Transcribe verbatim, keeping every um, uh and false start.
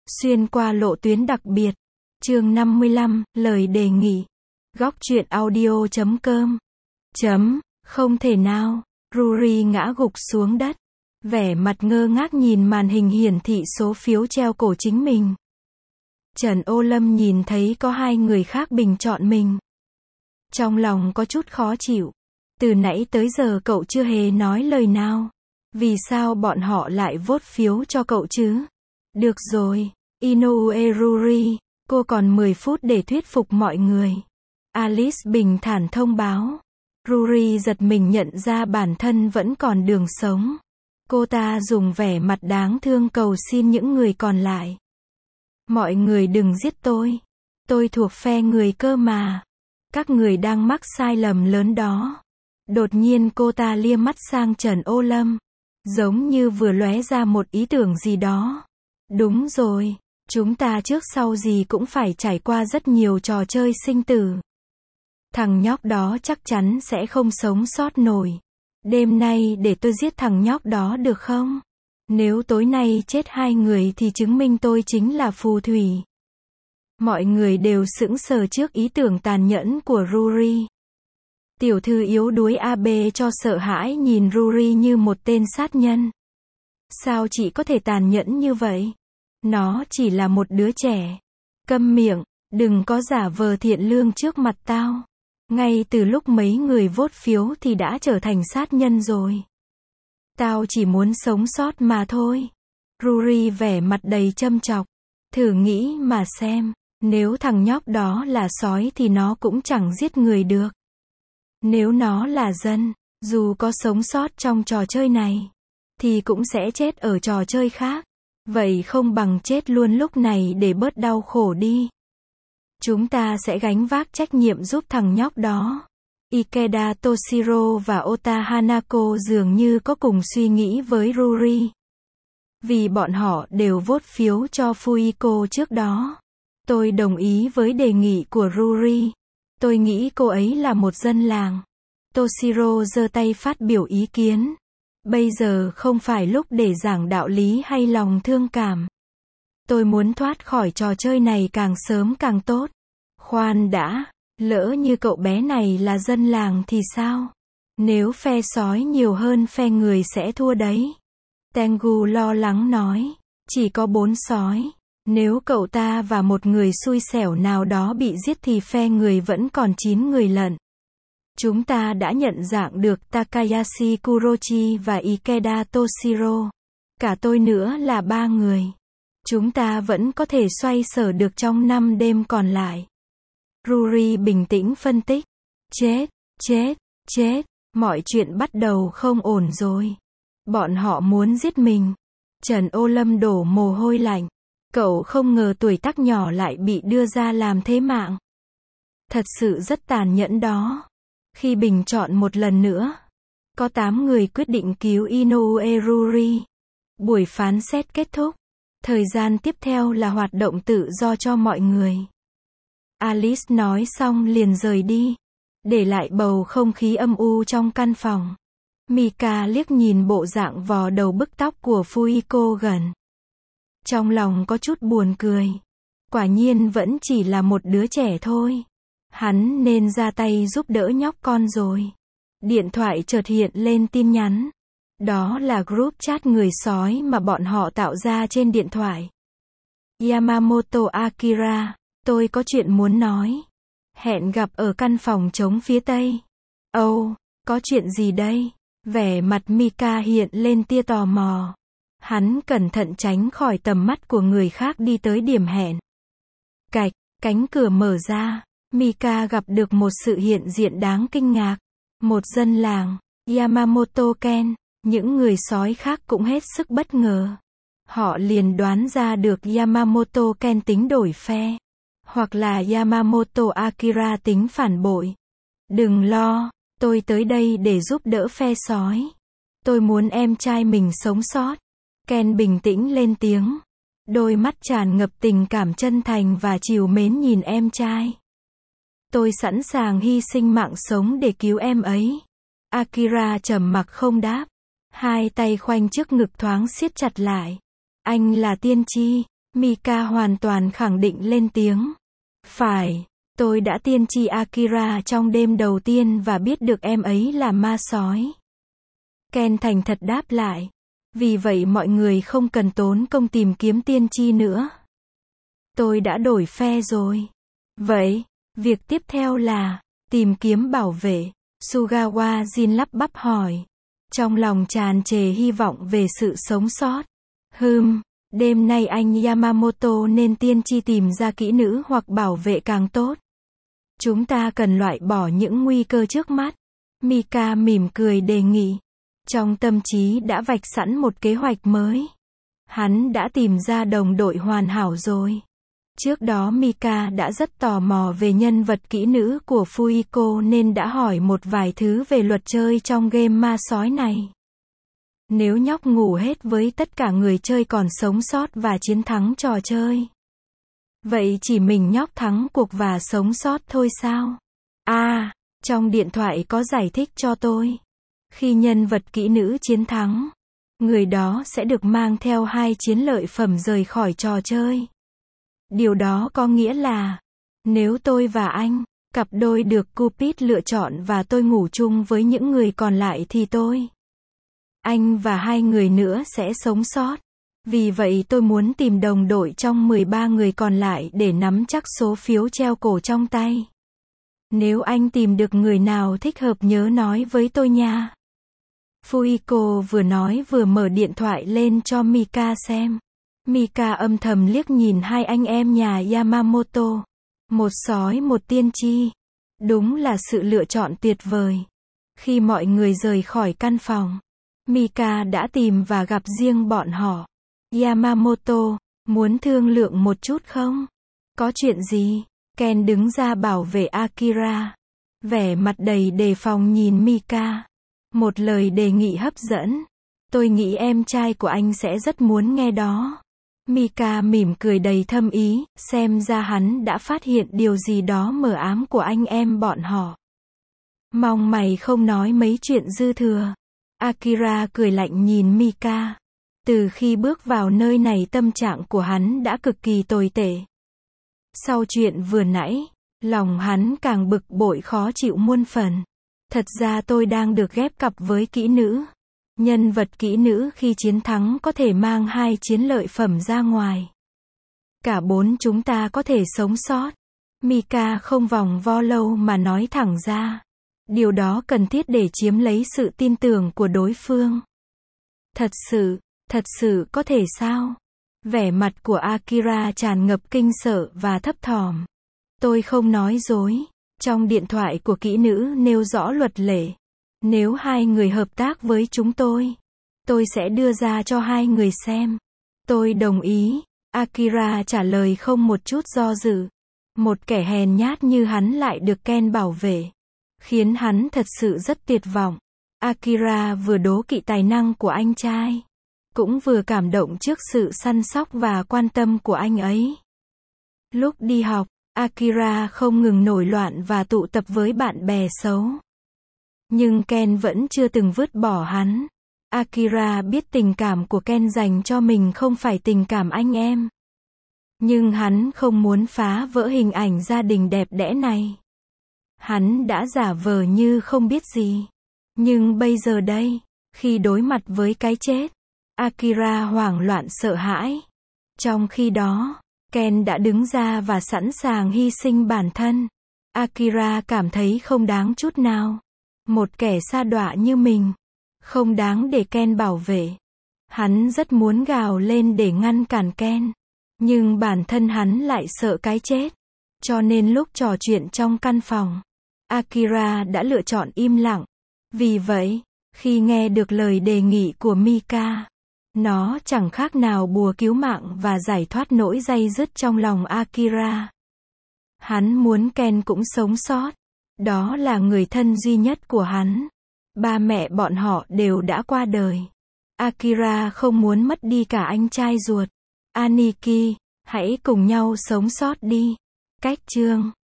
Xuyên qua lộ tuyến đặc biệt. Chương năm mươi lăm, lời đề nghị. Góc truyện audio chấm com. Chấm, không thể nào. Rory ngã gục xuống đất. Vẻ mặt ngơ ngác nhìn màn hình hiển thị số phiếu treo cổ chính mình. Trần Ô Lâm nhìn thấy có hai người khác bình chọn mình. Trong lòng có chút khó chịu. Từ nãy tới giờ cậu chưa hề nói lời nào. Vì sao bọn họ lại vote phiếu cho cậu chứ? Được rồi, Inoue Ruri, cô còn mười phút để thuyết phục mọi người. Alice bình thản thông báo. Ruri giật mình nhận ra bản thân vẫn còn đường sống. Cô ta dùng vẻ mặt đáng thương cầu xin những người còn lại. Mọi người đừng giết tôi. Tôi thuộc phe người cơ mà. Các người đang mắc sai lầm lớn đó. Đột nhiên cô ta lia mắt sang Trần Ô Lâm. Giống như vừa lóe ra một ý tưởng gì đó. Đúng rồi, chúng ta trước sau gì cũng phải trải qua rất nhiều trò chơi sinh tử. Thằng nhóc đó chắc chắn sẽ không sống sót nổi. Đêm nay để tôi giết thằng nhóc đó được không? Nếu tối nay chết hai người thì chứng minh tôi chính là phù thủy. Mọi người đều sững sờ trước ý tưởng tàn nhẫn của Ruri. Tiểu thư yếu đuối a bê cho sợ hãi nhìn Ruri như một tên sát nhân. Sao chị có thể tàn nhẫn như vậy? Nó chỉ là một đứa trẻ. Câm miệng, đừng có giả vờ thiện lương trước mặt tao. Ngay từ lúc mấy người vote phiếu thì đã trở thành sát nhân rồi. Tao chỉ muốn sống sót mà thôi. Ruri vẻ mặt đầy châm chọc. Thử nghĩ mà xem, nếu thằng nhóc đó là sói thì nó cũng chẳng giết người được. Nếu nó là dân, dù có sống sót trong trò chơi này, thì cũng sẽ chết ở trò chơi khác. Vậy không bằng chết luôn lúc này để bớt đau khổ đi. Chúng ta sẽ gánh vác trách nhiệm giúp thằng nhóc đó. Ikeda Toshiro và Ota Hanako dường như có cùng suy nghĩ với Ruri. Vì bọn họ đều vote phiếu cho Fuiko trước đó. Tôi đồng ý với đề nghị của Ruri. Tôi nghĩ cô ấy là một dân làng. Toshiro giơ tay phát biểu ý kiến. Bây giờ không phải lúc để giảng đạo lý hay lòng thương cảm. Tôi muốn thoát khỏi trò chơi này càng sớm càng tốt. Khoan đã, lỡ như cậu bé này là dân làng thì sao? Nếu phe sói nhiều hơn phe người sẽ thua đấy. Tengu lo lắng nói. Chỉ có bốn sói. Nếu cậu ta và một người xui xẻo nào đó bị giết thì phe người vẫn còn chín người lận. Chúng ta đã nhận dạng được Takayashi Kurochi và Ikeda Toshiro. Cả tôi nữa là ba người. Chúng ta vẫn có thể xoay sở được trong năm đêm còn lại. Ruri bình tĩnh phân tích. Chết, chết, chết. Mọi chuyện bắt đầu không ổn rồi. Bọn họ muốn giết mình. Trần Ô Lâm đổ mồ hôi lạnh. Cậu không ngờ tuổi tác nhỏ lại bị đưa ra làm thế mạng. Thật sự rất tàn nhẫn đó. Khi bình chọn một lần nữa, có tám người quyết định cứu Inoue Ruri. Buổi phán xét kết thúc. Thời gian tiếp theo là hoạt động tự do cho mọi người. Alice nói xong liền rời đi, để lại bầu không khí âm u trong căn phòng. Mika liếc nhìn bộ dạng vò đầu bức tóc của Fuiko gần. Trong lòng có chút buồn cười. Quả nhiên vẫn chỉ là một đứa trẻ thôi. Hắn nên ra tay giúp đỡ nhóc con rồi. Điện thoại chợt hiện lên tin nhắn. Đó là group chat người sói mà bọn họ tạo ra trên điện thoại. Yamamoto Akira, tôi có chuyện muốn nói. Hẹn gặp ở căn phòng trống phía tây. Ồ, oh, có chuyện gì đây? Vẻ mặt Mika hiện lên tia tò mò. Hắn cẩn thận tránh khỏi tầm mắt của người khác đi tới điểm hẹn. Cạch, cánh cửa mở ra. Mika gặp được một sự hiện diện đáng kinh ngạc. Một dân làng, Yamamoto Ken. Những người sói khác cũng hết sức bất ngờ. Họ liền đoán ra được Yamamoto Ken tính đổi phe. Hoặc là Yamamoto Akira tính phản bội. Đừng lo, tôi tới đây để giúp đỡ phe sói. Tôi muốn em trai mình sống sót. Ken bình tĩnh lên tiếng. Đôi mắt tràn ngập tình cảm chân thành và trìu mến nhìn em trai. Tôi sẵn sàng hy sinh mạng sống để cứu em ấy. Akira trầm mặc không đáp. Hai tay khoanh trước ngực thoáng siết chặt lại. Anh là tiên tri. Mika hoàn toàn khẳng định lên tiếng. Phải, tôi đã tiên tri Akira trong đêm đầu tiên và biết được em ấy là ma sói. Ken thành thật đáp lại. Vì vậy mọi người không cần tốn công tìm kiếm tiên tri nữa. Tôi đã đổi phe rồi. Vậy, việc tiếp theo là tìm kiếm bảo vệ. Sugawa Jin lắp bắp hỏi. Trong lòng tràn trề hy vọng về sự sống sót. Hừm, đêm nay anh Yamamoto nên tiên tri tìm ra kỹ nữ hoặc bảo vệ càng tốt. Chúng ta cần loại bỏ những nguy cơ trước mắt. Mika mỉm cười đề nghị. Trong tâm trí đã vạch sẵn một kế hoạch mới. Hắn đã tìm ra đồng đội hoàn hảo rồi. Trước đó Mika đã rất tò mò về nhân vật kỹ nữ của Fuiko nên đã hỏi một vài thứ về luật chơi trong game ma sói này. Nếu nhóc ngủ hết với tất cả người chơi còn sống sót và chiến thắng trò chơi, vậy chỉ mình nhóc thắng cuộc và sống sót thôi sao? À, trong điện thoại có giải thích cho tôi. Khi nhân vật kỹ nữ chiến thắng, người đó sẽ được mang theo hai chiến lợi phẩm rời khỏi trò chơi. Điều đó có nghĩa là, nếu tôi và anh, cặp đôi được Cupid lựa chọn và tôi ngủ chung với những người còn lại thì tôi, anh và hai người nữa sẽ sống sót. Vì vậy tôi muốn tìm đồng đội trong mười ba người còn lại để nắm chắc số phiếu treo cổ trong tay. Nếu anh tìm được người nào thích hợp nhớ nói với tôi nha. Fuiko vừa nói vừa mở điện thoại lên cho Mika xem. Mika âm thầm liếc nhìn hai anh em nhà Yamamoto. Một sói một tiên tri. Đúng là sự lựa chọn tuyệt vời. Khi mọi người rời khỏi căn phòng, Mika đã tìm và gặp riêng bọn họ. Yamamoto, muốn thương lượng một chút không? Có chuyện gì? Ken đứng ra bảo vệ Akira. Vẻ mặt đầy đề phòng nhìn Mika. Một lời đề nghị hấp dẫn. Tôi nghĩ em trai của anh sẽ rất muốn nghe đó. Mika mỉm cười đầy thâm ý, xem ra hắn đã phát hiện điều gì đó mờ ám của anh em bọn họ. Mong mày không nói mấy chuyện dư thừa. Akira cười lạnh nhìn Mika. Từ khi bước vào nơi này tâm trạng của hắn đã cực kỳ tồi tệ. Sau chuyện vừa nãy, lòng hắn càng bực bội khó chịu muôn phần. Thật ra tôi đang được ghép cặp với kỹ nữ. Nhân vật kỹ nữ khi chiến thắng có thể mang hai chiến lợi phẩm ra ngoài. Cả bốn chúng ta có thể sống sót. Mika không vòng vo lâu mà nói thẳng ra. Điều đó cần thiết để chiếm lấy sự tin tưởng của đối phương. Thật sự, thật sự có thể sao? Vẻ mặt của Akira tràn ngập kinh sợ và thấp thỏm. Tôi không nói dối. Trong điện thoại của kỹ nữ nêu rõ luật lệ. Nếu hai người hợp tác với chúng tôi, tôi sẽ đưa ra cho hai người xem. Tôi đồng ý. Akira trả lời không một chút do dự. Một kẻ hèn nhát như hắn lại được Ken bảo vệ, khiến hắn thật sự rất tuyệt vọng. Akira vừa đố kỵ tài năng của anh trai, cũng vừa cảm động trước sự săn sóc và quan tâm của anh ấy. Lúc đi học, Akira không ngừng nổi loạn và tụ tập với bạn bè xấu. Nhưng Ken vẫn chưa từng vứt bỏ hắn. Akira biết tình cảm của Ken dành cho mình không phải tình cảm anh em. Nhưng hắn không muốn phá vỡ hình ảnh gia đình đẹp đẽ này. Hắn đã giả vờ như không biết gì. Nhưng bây giờ đây, khi đối mặt với cái chết, Akira hoảng loạn sợ hãi. Trong khi đó, Ken đã đứng ra và sẵn sàng hy sinh bản thân. Akira cảm thấy không đáng chút nào. Một kẻ sa đọa như mình, không đáng để Ken bảo vệ. Hắn rất muốn gào lên để ngăn cản Ken. Nhưng bản thân hắn lại sợ cái chết. Cho nên lúc trò chuyện trong căn phòng, Akira đã lựa chọn im lặng. Vì vậy, khi nghe được lời đề nghị của Mika, nó chẳng khác nào bùa cứu mạng và giải thoát nỗi day dứt trong lòng Akira. Hắn muốn Ken cũng sống sót. Đó là người thân duy nhất của hắn. Ba mẹ bọn họ đều đã qua đời. Akira không muốn mất đi cả anh trai ruột. Aniki, hãy cùng nhau sống sót đi. Cách chương